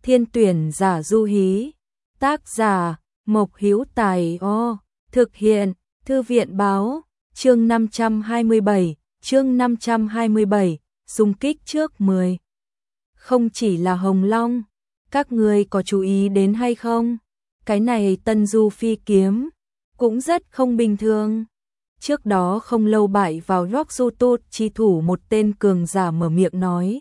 Thiên tuyển giả du hí. Tác giả Mộc Hữu Tài. Thực hiện Thư viện báo. Chương 527, xung kích trước 10. Không chỉ là Hồng Long, các người có chú ý đến hay không? Cái này Tân Du phi kiếm cũng rất không bình thường. Trước đó không lâu bại vào Rock Du Tut chi thủ một tên cường giả mở miệng nói.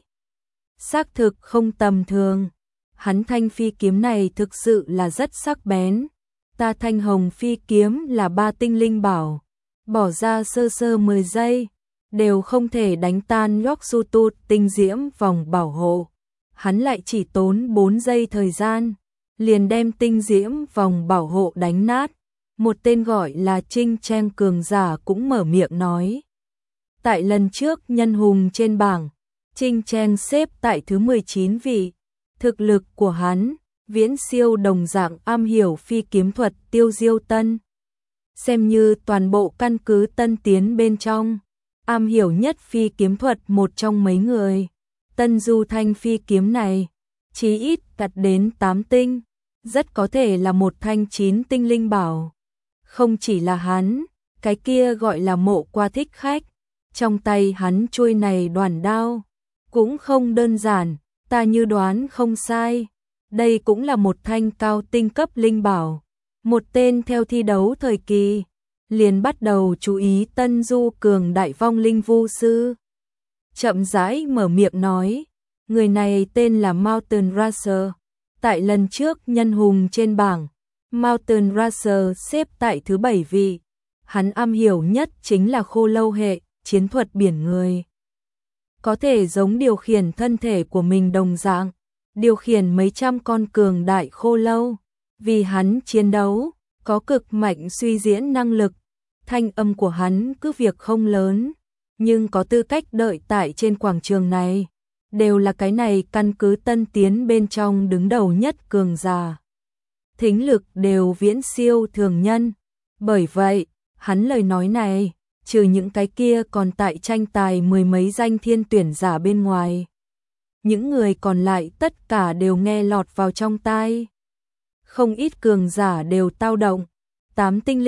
Xác thực không tầm thường. Hắn thanh phi kiếm này thực sự là rất sắc bén. Ta thanh hồng phi kiếm là 3 tinh linh bảo. Bỏ ra sơ sơ 10 giây, đều không thể đánh tan Rock Du Tut tinh diễm vòng bảo hộ. Hắn lại chỉ tốn 4 giây thời gian, liền đem tinh diễm vòng bảo hộ đánh nát. Một tên gọi là Trinh Trang cường giả cũng mở miệng nói. Tại lần trước nhân hùng trên bảng, Trinh Trang xếp tại thứ 19 vị. Thực lực của hắn viễn siêu đồng dạng am hiểu phi kiếm thuật Tiêu Diêu Tân. Xem như toàn bộ căn cứ Tân Tiến bên trong, am hiểu nhất phi kiếm thuật một trong mấy người. Tân Du thanh phi kiếm này, chí ít đạt đến 8 tinh, rất có thể là một thanh 9 tinh linh bảo. Không chỉ là hắn, cái kia gọi là Mộ Qua Thích Khách, trong tay hắn chuôi này đoàn đao, cũng không đơn giản, ta như đoán không sai. Đây cũng là một thanh cao tinh cấp linh bảo. Một tên theo thi đấu thời kỳ, liền bắt đầu chú ý Tân Du cường đại vong linh vu sư. Chậm rãi mở miệng nói, người này tên là Mountain Racer. Tại lần trước nhân hùng trên bảng, Mountain Racer xếp tại thứ 7 vị. Hắn am hiểu nhất chính là khô lâu hệ, chiến thuật biển người. Có thể giống điều khiển thân thể của mình đồng dạng, điều khiển mấy trăm con cường đại khô lâu. Vì hắn chiến đấu, có cực mạnh suy diễn năng lực. Thanh âm của hắn cứ việc không lớn, nhưng có tư cách đợi tại trên quảng trường này. Đều là cái này căn cứ Tân Tiến bên trong đứng đầu nhất cường giả. Thính lực đều viễn siêu thường nhân. Bởi vậy, hắn lời nói này, trừ những cái kia còn tại tranh tài 10 mấy danh thiên tuyển giả bên ngoài. Những người còn lại tất cả đều nghe lọt vào trong tai. Không ít cường giả đều tao động. 8 tinh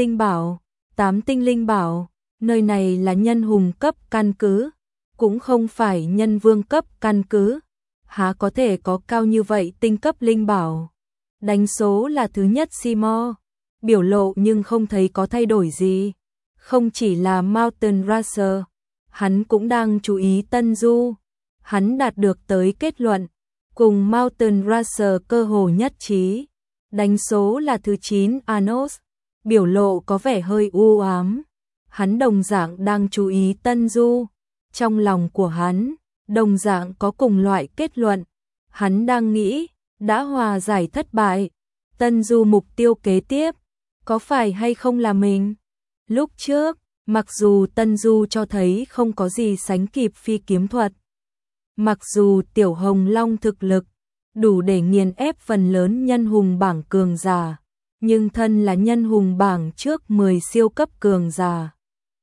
linh bảo, nơi này là nhân hùng cấp căn cứ, cũng không phải nhân vương cấp căn cứ. Há có thể có cao như vậy tinh cấp linh bảo. Đánh số là thứ nhất Seymour, biểu lộ nhưng không thấy có thay đổi gì. Không chỉ là Mountain Racer, hắn cũng đang chú ý Tân Du. Hắn đạt được tới kết luận, cùng Mountain Racer cơ hồ nhất trí. Đánh số là thứ 9 Anos, biểu lộ có vẻ hơi u ám. Hắn đồng dạng đang chú ý Tân Du. Trong lòng của hắn, đồng dạng có cùng loại kết luận. Hắn đang nghĩ, đã hòa giải thất bại, Tân Du mục tiêu kế tiếp, có phải hay không là mình? Lúc trước, mặc dù Tân Du cho thấy không có gì sánh kịp phi kiếm thuật, mặc dù Tiểu Hồng Long thực lực đủ để nghiền ép phần lớn nhân hùng bảng cường giả, nhưng thân là nhân hùng bảng trước 10 siêu cấp cường giả.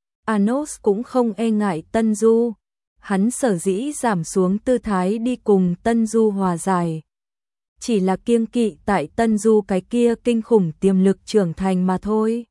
Anos cũng không e ngại Tân Du, hắn sở dĩ giảm xuống tư thái đi cùng Tân Du hòa giải. Chỉ là kiêng kỵ tại Tân Du cái kia kinh khủng tiềm lực trưởng thành mà thôi.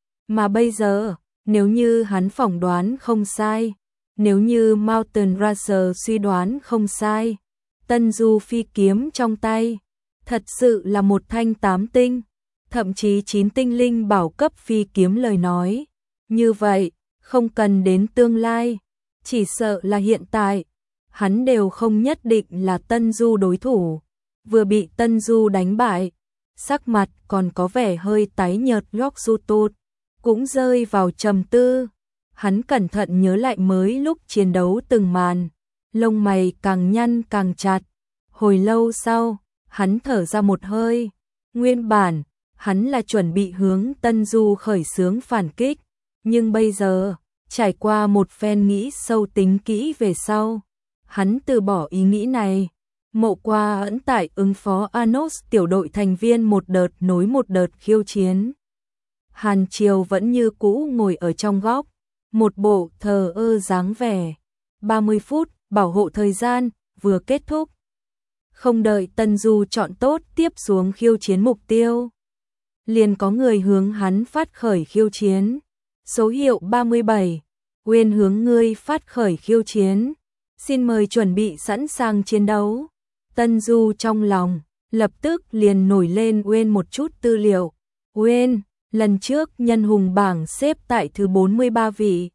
Mà bây giờ, nếu như hắn phỏng đoán không sai, nếu như Mountain Racer suy đoán không sai, Tân Du phi kiếm trong tay, thật sự là một thanh 8 tinh, thậm chí 9 tinh linh bảo cấp phi kiếm lời nói. Như vậy, không cần đến tương lai, chỉ sợ là hiện tại, hắn đều không nhất định là Tân Du đối thủ. Vừa bị Tân Du đánh bại, sắc mặt còn có vẻ hơi tái nhợt Rock Du Tut, cũng rơi vào trầm tư. Hắn cẩn thận nhớ lại mới lúc chiến đấu từng màn, lông mày càng nhăn càng chặt. Hồi lâu sau, hắn thở ra một hơi. Nguyên bản, hắn là chuẩn bị hướng Tân Du khởi xướng phản kích, nhưng bây giờ, trải qua một phen nghĩ sâu tính kỹ về sau, hắn từ bỏ ý nghĩ này. Mộ Qua ẩn tại ứng phó Anos tiểu đội thành viên một đợt nối một đợt khiêu chiến. Hàn Triều vẫn như cũ ngồi ở trong góc, một bộ thờ ơ dáng vẻ. 30 phút bảo hộ thời gian vừa kết thúc. Không đợi Tân Du chọn tốt tiếp xuống khiêu chiến mục tiêu, liền có người hướng hắn phát khởi khiêu chiến. Số hiệu 37, Uyên hướng ngươi phát khởi khiêu chiến. Xin mời chuẩn bị sẵn sàng chiến đấu. Tân Du trong lòng lập tức liền nổi lên Uyên một chút tư liệu. Uyên, lần trước nhân hùng bảng xếp tại thứ 43 vị.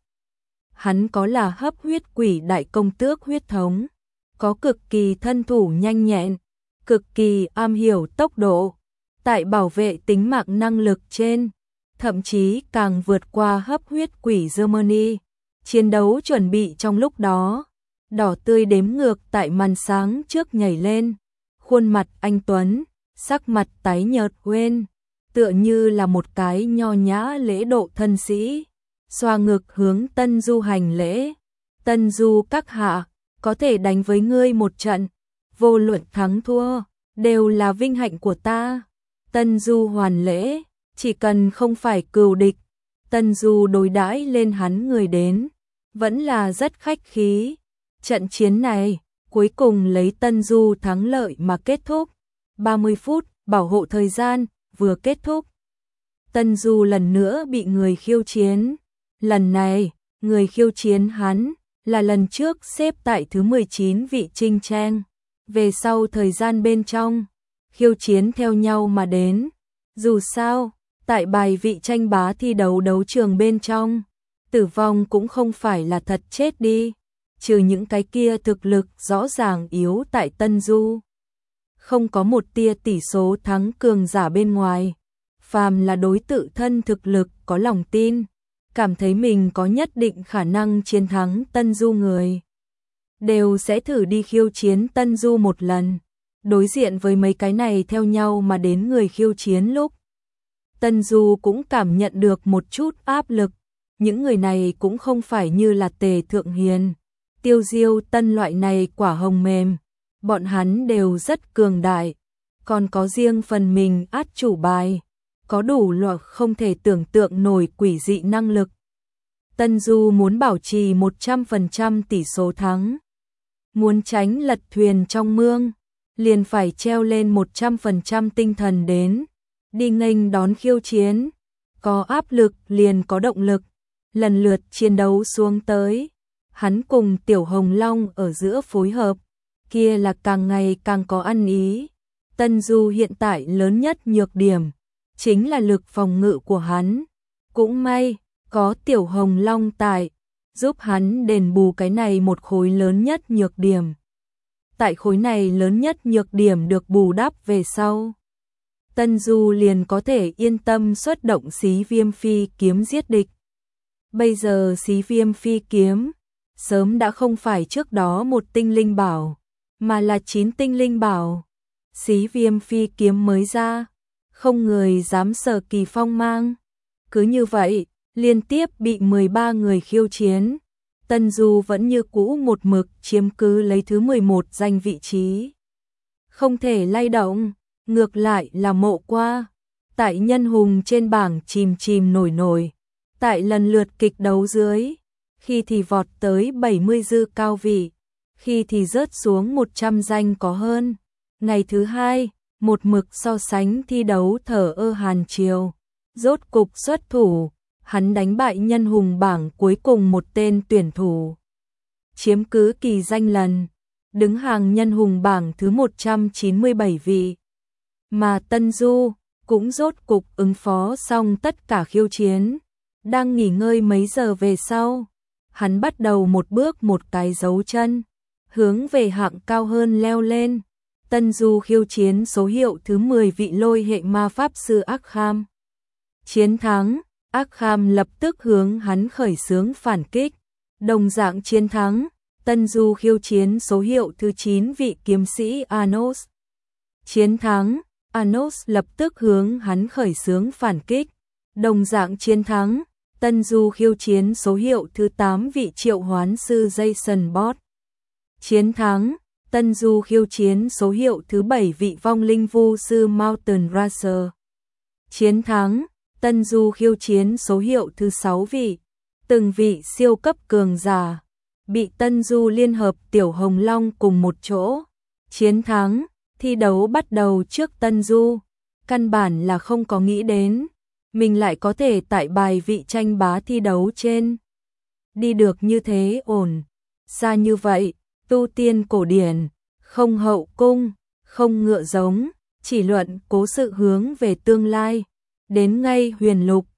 Hắn có là hấp huyết quỷ đại công tước huyết thống, có cực kỳ thân thủ nhanh nhẹn, cực kỳ am hiểu tốc độ, tại bảo vệ tính mạng năng lực trên, thậm chí càng vượt qua hấp huyết quỷ Germany. Chiến đấu chuẩn bị trong lúc đó, đỏ tươi đếm ngược tại màn sáng trước nhảy lên, khuôn mặt anh tuấn, sắc mặt tái nhợt Uyên, tựa như là một cái nho nhã lễ độ thân sĩ, xoa ngực hướng Tân Du hành lễ. Tân Du các hạ, có thể đánh với ngươi một trận, vô luận thắng thua, đều là vinh hạnh của ta. Tân Du hoàn lễ, chỉ cần không phải cừu địch. Tân Du đối đãi lên hắn người đến, vẫn là rất khách khí. Trận chiến này, cuối cùng lấy Tân Du thắng lợi mà kết thúc. 30 phút, bảo hộ thời gian, vừa kết thúc. Tân Du lần nữa bị người khiêu chiến. Lần này, người khiêu chiến hắn là lần trước xếp tại thứ 19 vị Trinh Trang. Về sau thời gian bên trong, khiêu chiến theo nhau mà đến. Dù sao, tại bài vị tranh bá thi đấu đấu trường bên trong, tử vong cũng không phải là thật chết đi. Trừ những cái kia thực lực rõ ràng yếu tại Tân Du, không có một tia tỷ số thắng cường giả bên ngoài. Phàm là đối tự thân thực lực có lòng tin, cảm thấy mình có nhất định khả năng chiến thắng Tân Du người, đều sẽ thử đi khiêu chiến Tân Du một lần. Đối diện với mấy cái này theo nhau mà đến người khiêu chiến lúc, Tân Du cũng cảm nhận được một chút áp lực. Những người này cũng không phải như là Tề Thượng Hiền, Tiêu Diêu Tân loại này quả hồng mềm, bọn hắn đều rất cường đại, còn có riêng phần mình át chủ bài, có đủ loại không thể tưởng tượng nổi quỷ dị năng lực. Tân Du muốn bảo trì 100% tỷ số thắng, muốn tránh lật thuyền trong mương, liền phải treo lên 100% tinh thần đến, đi nghênh đón khiêu chiến. Có áp lực liền có động lực. Lần lượt chiến đấu xuống tới, hắn cùng Tiểu Hồng Long ở giữa phối hợp, kia là càng ngày càng có ăn ý. Tân Du hiện tại lớn nhất nhược điểm chính là lực phòng ngự của hắn. Cũng may, có Tiểu Hồng Long tại, giúp hắn đền bù cái này một khối lớn nhất nhược điểm. Tại khối này lớn nhất nhược điểm được bù đắp về sau, Tân Du liền có thể yên tâm xuất động Xí Viêm Phi kiếm giết địch. Bây giờ Xí Viêm Phi kiếm sớm đã không phải trước đó một tinh linh bảo, mà là 9 tinh linh bảo. Xí Viêm Phi kiếm mới ra, không người dám sờ kỳ phong mang. Cứ như vậy, liên tiếp bị 13 người khiêu chiến. Tân Du vẫn như cũ một mực chiếm cứ lấy thứ 11 danh vị trí, không thể lay động. Ngược lại là Mộ Qua, tại nhân hùng trên bảng chìm chìm nổi nổi, tại lần lượt kịch đấu dưới, khi thì vọt tới 70 dư cao vị, khi thì rớt xuống 100 danh có hơn. Ngày thứ hai, một mực so sánh thi đấu thở ơ Hàn Triều, rốt cục xuất thủ, hắn đánh bại nhân hùng bảng cuối cùng một tên tuyển thủ, chiếm cứ kỳ danh lần, đứng hàng nhân hùng bảng thứ 197 vị. Mà Tân Du cũng rốt cục ứng phó xong tất cả khiêu chiến. Đang nghỉ ngơi mấy giờ về sau, hắn bắt đầu một bước một cái dấu chân, hướng về hạng cao hơn leo lên. Tân Du khiêu chiến số hiệu thứ 10 vị lôi hệ ma pháp sư Arkham. Chiến thắng, Arkham lập tức hướng hắn khởi xướng phản kích. Đồng dạng chiến thắng, Tân Du khiêu chiến số hiệu thứ 9 vị kiếm sĩ Anos. Chiến thắng, Anos lập tức hướng hắn khởi xướng phản kích. Đồng dạng chiến thắng, Tân Du khiêu chiến số hiệu thứ 8 vị triệu hoán sư Jason Bot. Chiến thắng, Tân Du khiêu chiến số hiệu thứ 7 vị vong linh vu sư Mountain Racer. Chiến thắng, Tân Du khiêu chiến số hiệu thứ 6 vị, từng vị siêu cấp cường giả, bị Tân Du liên hợp Tiểu Hồng Long cùng một chỗ. Chiến thắng, Thi đấu bắt đầu trước Tân Du, căn bản là không có nghĩ đến, mình lại có thể tại bài vị tranh bá thi đấu trên. Đi được như thế ổn, xa như vậy, tu tiên cổ điển, không hậu cung, không ngựa giống, chỉ luận cố sự hướng về tương lai, đến ngay huyền lục,